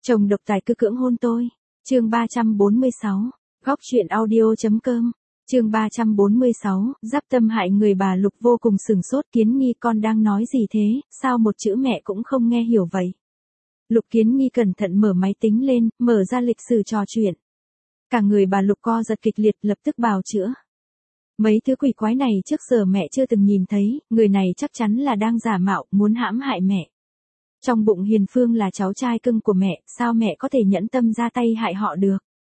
Chồng độc tài cứ cưỡng hôn tôi. Chương 346. Góc truyện audio.com. Chương 346, giáp tâm hại người. Bà Lục vô cùng sửng sốt. Kiến Nghi, con đang nói gì thế, sao một chữ mẹ cũng không nghe hiểu vậy? Lục Kiến Nghi cẩn thận mở máy tính lên, mở ra lịch sử trò chuyện. Cả người bà Lục co giật kịch liệt, lập tức bào chữa. Mấy thứ quỷ quái này trước giờ mẹ chưa từng nhìn thấy, người này chắc chắn là đang giả mạo, muốn hãm hại mẹ. Trong bụng Hiền Phương là cháu trai cưng của mẹ, sao mẹ có thể nhẫn tâm ra tay hại họ được?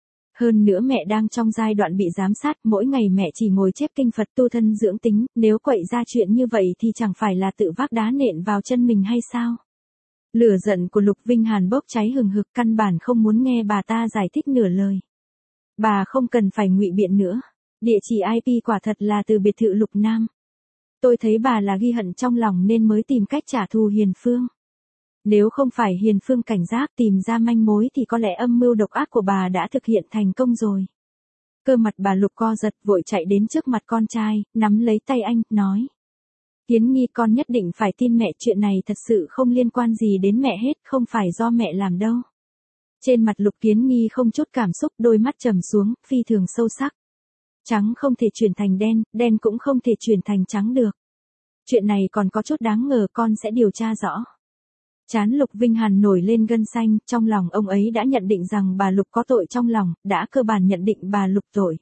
Hơn nữa mẹ đang trong giai đoạn bị giám sát, mỗi ngày mẹ chỉ ngồi chép kinh Phật tu thân dưỡng tính, nếu quậy ra chuyện như vậy thì chẳng phải là tự vác đá nện vào chân mình hay sao? Lửa giận của Lục Vinh Hàn bốc cháy hừng hực, căn bản không muốn nghe bà ta giải thích nửa lời. Bà không cần phải ngụy biện nữa. Địa chỉ IP quả thật là từ biệt thự Lục Nam. Tôi thấy bà là ghi hận trong lòng nên mới tìm cách trả thù Hiền Phương. Nếu không phải Hiền Phương cảnh giác tìm ra manh mối thì có lẽ âm mưu độc ác của bà đã thực hiện thành công rồi. Cơ mặt bà Lục co giật, vội chạy đến trước mặt con trai, nắm lấy tay anh, nói. Kiến Nghi, con nhất định phải tin mẹ, chuyện này thật sự không liên quan gì đến mẹ hết, không phải do mẹ làm đâu. Trên mặt Lục Kiến Nghi không chút cảm xúc, đôi mắt trầm xuống, phi thường sâu sắc. Trắng không thể chuyển thành đen, đen cũng không thể chuyển thành trắng được. Chuyện này còn có chút đáng ngờ, con sẽ điều tra rõ. Trán Lục Vinh Hàn nổi lên gân xanh, trong lòng ông ấy đã nhận định rằng bà Lục có tội trong lòng, đã cơ bản nhận định bà Lục tội.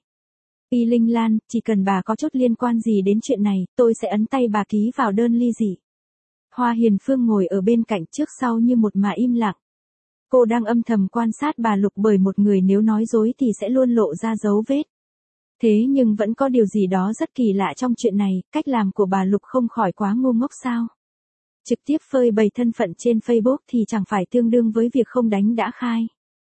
Y Linh Lan, chỉ cần bà có chút liên quan gì đến chuyện này, tôi sẽ ấn tay bà ký vào đơn ly dị. Hoa Hiền Phương ngồi ở bên cạnh trước sau như một mà im lặng. Cô đang âm thầm quan sát bà Lục, bởi một người nếu nói dối thì sẽ luôn lộ ra dấu vết. Thế nhưng vẫn có điều gì đó rất kỳ lạ trong chuyện này, cách làm của bà Lục không khỏi quá ngu ngốc sao? Trực tiếp phơi bày thân phận trên Facebook thì chẳng phải tương đương với việc không đánh đã khai.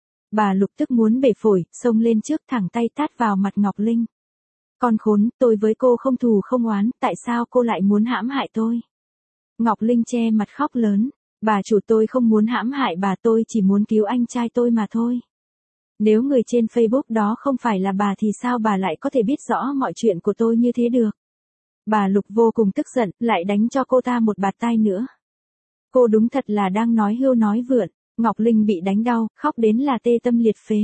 Bà Lục tức muốn bể phổi, xông lên trước thẳng tay tát vào mặt Ngọc Linh. Con khốn, tôi với cô không thù không oán, tại sao cô lại muốn hãm hại tôi? Ngọc Linh che mặt khóc lớn. Bà chủ, tôi không muốn hãm hại bà, tôi chỉ muốn cứu anh trai tôi mà thôi. Nếu người trên Facebook đó không phải là bà thì sao bà lại có thể biết rõ mọi chuyện của tôi như thế được? Bà Lục vô cùng tức giận, lại đánh cho cô ta một bạt tai nữa. Cô đúng thật là đang nói hưu nói vượn. Ngọc Linh bị đánh đau, khóc đến là tê tâm liệt phế.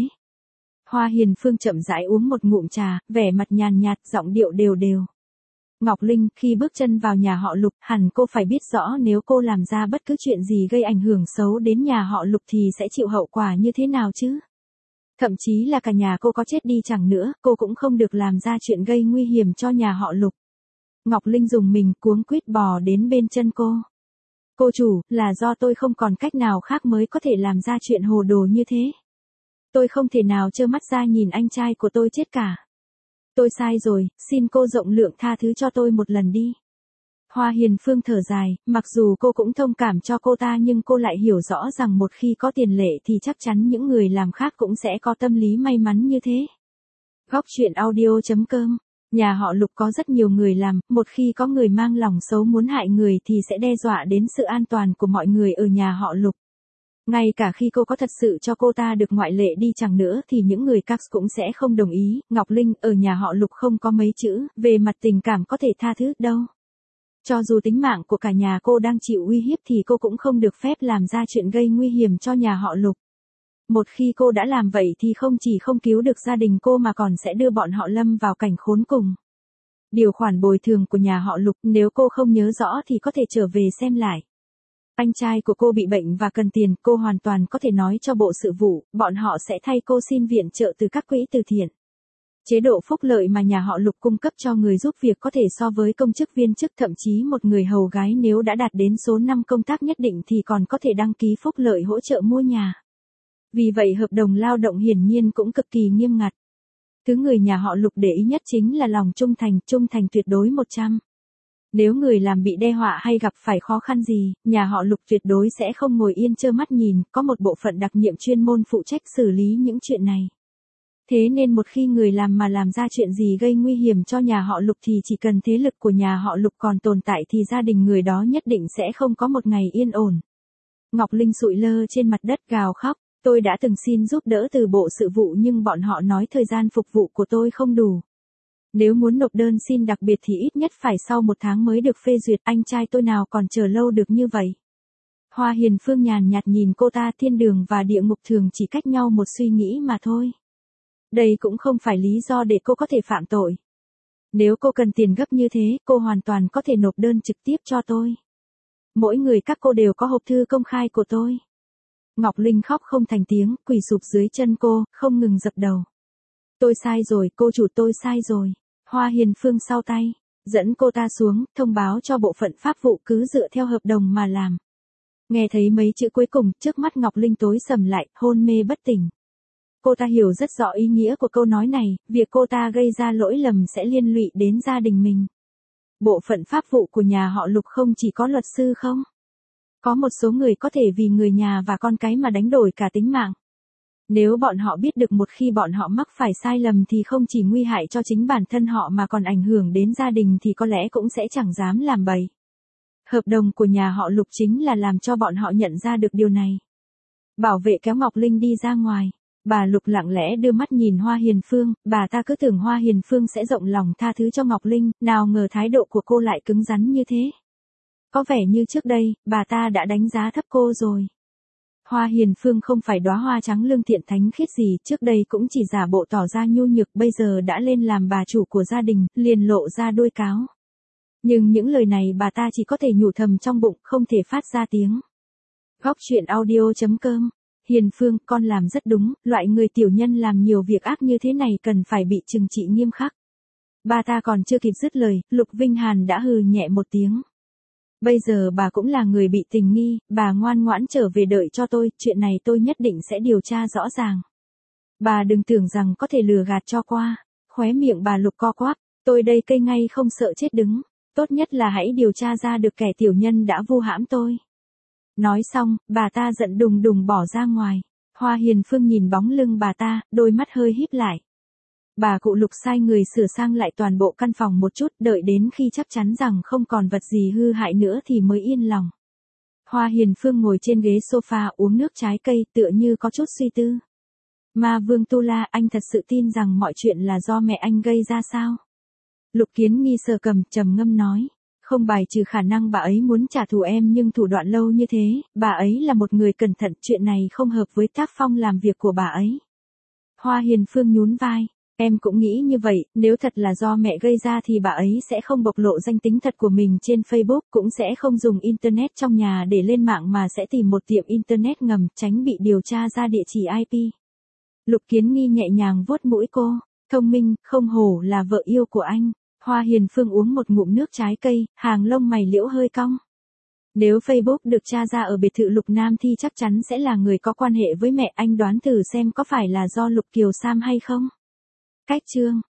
Hoa Hiền Phương chậm rãi uống một ngụm trà, vẻ mặt nhàn nhạt, giọng điệu đều đều. Ngọc Linh, khi bước chân vào nhà họ Lục, hẳn cô phải biết rõ nếu cô làm ra bất cứ chuyện gì gây ảnh hưởng xấu đến nhà họ Lục thì sẽ chịu hậu quả như thế nào chứ? Thậm chí là cả nhà cô có chết đi chẳng nữa, cô cũng không được làm ra chuyện gây nguy hiểm cho nhà họ Lục. Ngọc Linh dùng mình, cuống quýt bò đến bên chân cô. Cô chủ, là do tôi không còn cách nào khác mới có thể làm ra chuyện hồ đồ như thế. Tôi không thể nào trơ mắt ra nhìn anh trai của tôi chết cả. Tôi sai rồi, xin cô rộng lượng tha thứ cho tôi một lần đi. Hoa Hiền Phương thở dài, mặc dù cô cũng thông cảm cho cô ta nhưng cô lại hiểu rõ rằng một khi có tiền lệ thì chắc chắn những người làm khác cũng sẽ có tâm lý may mắn như thế. Góc truyện audio.com. Nhà họ Lục có rất nhiều người làm, một khi có người mang lòng xấu muốn hại người thì sẽ đe dọa đến sự an toàn của mọi người ở nhà họ Lục. Ngay cả khi cô có thật sự cho cô ta được ngoại lệ đi chẳng nữa thì những người Cax cũng sẽ không đồng ý. Ngọc Linh, ở nhà họ Lục không có mấy chữ, về mặt tình cảm có thể tha thứ đâu. Cho dù tính mạng của cả nhà cô đang chịu uy hiếp thì cô cũng không được phép làm ra chuyện gây nguy hiểm cho nhà họ Lục. Một khi cô đã làm vậy thì không chỉ không cứu được gia đình cô mà còn sẽ đưa bọn họ lâm vào cảnh khốn cùng. Điều khoản bồi thường của nhà họ Lục, nếu cô không nhớ rõ thì có thể trở về xem lại. Anh trai của cô bị bệnh và cần tiền, cô hoàn toàn có thể nói cho bộ sự vụ, bọn họ sẽ thay cô xin viện trợ từ các quỹ từ thiện. Chế độ phúc lợi mà nhà họ Lục cung cấp cho người giúp việc có thể so với công chức viên chức, thậm chí một người hầu gái nếu đã đạt đến số 5 công tác nhất định thì còn có thể đăng ký phúc lợi hỗ trợ mua nhà. Vì vậy hợp đồng lao động hiển nhiên cũng cực kỳ nghiêm ngặt. Thứ người nhà họ Lục để ý nhất chính là lòng trung thành tuyệt đối 100. Nếu người làm bị đe dọa hay gặp phải khó khăn gì, nhà họ Lục tuyệt đối sẽ không ngồi yên trơ mắt nhìn, có một bộ phận đặc nhiệm chuyên môn phụ trách xử lý những chuyện này. Thế nên một khi người làm mà làm ra chuyện gì gây nguy hiểm cho nhà họ Lục thì chỉ cần thế lực của nhà họ Lục còn tồn tại thì gia đình người đó nhất định sẽ không có một ngày yên ổn. Ngọc Linh sụi lơ trên mặt đất gào khóc. Tôi đã từng xin giúp đỡ từ bộ sự vụ nhưng bọn họ nói thời gian phục vụ của tôi không đủ. Nếu muốn nộp đơn xin đặc biệt thì ít nhất phải sau 1 tháng mới được phê duyệt, anh trai tôi nào còn chờ lâu được như vậy. Hoa Hiền Phương nhàn nhạt nhìn cô ta, thiên đường và địa ngục thường chỉ cách nhau một suy nghĩ mà thôi. Đây cũng không phải lý do để cô có thể phạm tội. Nếu cô cần tiền gấp như thế, cô hoàn toàn có thể nộp đơn trực tiếp cho tôi. Mỗi người các cô đều có hộp thư công khai của tôi. Ngọc Linh khóc không thành tiếng, quỳ sụp dưới chân cô, không ngừng dập đầu. Tôi sai rồi, cô chủ, tôi sai rồi. Hoa Hiền Phương sau tay, dẫn cô ta xuống, thông báo cho bộ phận pháp vụ cứ dựa theo hợp đồng mà làm. Nghe thấy mấy chữ cuối cùng, trước mắt Ngọc Linh tối sầm lại, hôn mê bất tỉnh. Cô ta hiểu rất rõ ý nghĩa của câu nói này, việc cô ta gây ra lỗi lầm sẽ liên lụy đến gia đình mình. Bộ phận pháp vụ của nhà họ Lục không chỉ có luật sư không? Có một số người có thể vì người nhà và con cái mà đánh đổi cả tính mạng. Nếu bọn họ biết được một khi bọn họ mắc phải sai lầm thì không chỉ nguy hại cho chính bản thân họ mà còn ảnh hưởng đến gia đình thì có lẽ cũng sẽ chẳng dám làm bậy. Hợp đồng của nhà họ Lục chính là làm cho bọn họ nhận ra được điều này. Bảo vệ kéo Ngọc Linh đi ra ngoài. Bà Lục lặng lẽ đưa mắt nhìn Hoa Hiền Phương, bà ta cứ tưởng Hoa Hiền Phương sẽ rộng lòng tha thứ cho Ngọc Linh, nào ngờ thái độ của cô lại cứng rắn như thế. Có vẻ như trước đây, bà ta đã đánh giá thấp cô rồi. Hoa Hiền Phương không phải đóa hoa trắng lương thiện thánh khiết gì, trước đây cũng chỉ giả bộ tỏ ra nhu nhược, bây giờ đã lên làm bà chủ của gia đình, liền lộ ra đuôi cáo. Nhưng những lời này bà ta chỉ có thể nhủ thầm trong bụng, không thể phát ra tiếng. Góc truyện audio.com. Hiền Phương, con làm rất đúng, loại người tiểu nhân làm nhiều việc ác như thế này cần phải bị trừng trị nghiêm khắc. Bà ta còn chưa kịp dứt lời, Lục Vinh Hàn đã hừ nhẹ một tiếng. Bây giờ bà cũng là người bị tình nghi, bà ngoan ngoãn trở về đợi cho tôi, chuyện này tôi nhất định sẽ điều tra rõ ràng. Bà đừng tưởng rằng có thể lừa gạt cho qua. Khóe miệng bà Lục co quắp, tôi đây cây ngay không sợ chết đứng. Tốt nhất là hãy điều tra ra được kẻ tiểu nhân đã vu hãm tôi. Nói xong, bà ta giận đùng đùng bỏ ra ngoài. Hoa Hiền Phương nhìn bóng lưng bà ta, đôi mắt hơi híp lại. Bà cụ Lục sai người sửa sang lại toàn bộ căn phòng một chút, đợi đến khi chắc chắn rằng không còn vật gì hư hại nữa thì mới yên lòng. Hoa Hiền Phương ngồi trên ghế sofa uống nước trái cây, tựa như có chút suy tư. Ma Vương Tu La, anh thật sự tin rằng mọi chuyện là do mẹ anh gây ra sao? Lục Kiến Nghi sờ cằm, trầm ngâm nói. Không bài trừ khả năng bà ấy muốn trả thù em, nhưng thủ đoạn lâu như thế, bà ấy là một người cẩn thận, chuyện này không hợp với tác phong làm việc của bà ấy. Hoa Hiền Phương nhún vai. Em cũng nghĩ như vậy, nếu thật là do mẹ gây ra thì bà ấy sẽ không bộc lộ danh tính thật của mình trên Facebook, cũng sẽ không dùng Internet trong nhà để lên mạng mà sẽ tìm một tiệm Internet ngầm, tránh bị điều tra ra địa chỉ IP. Lục Kiến Nghi nhẹ nhàng vuốt mũi cô. Thông minh, không hổ là vợ yêu của anh. Hoa Hiền Phương uống một ngụm nước trái cây, hàng lông mày liễu hơi cong. Nếu Facebook được tra ra ở biệt thự Lục Nam thì chắc chắn sẽ là người có quan hệ với mẹ anh, đoán thử xem có phải là do Lục Kiều Sam hay không? Cách chương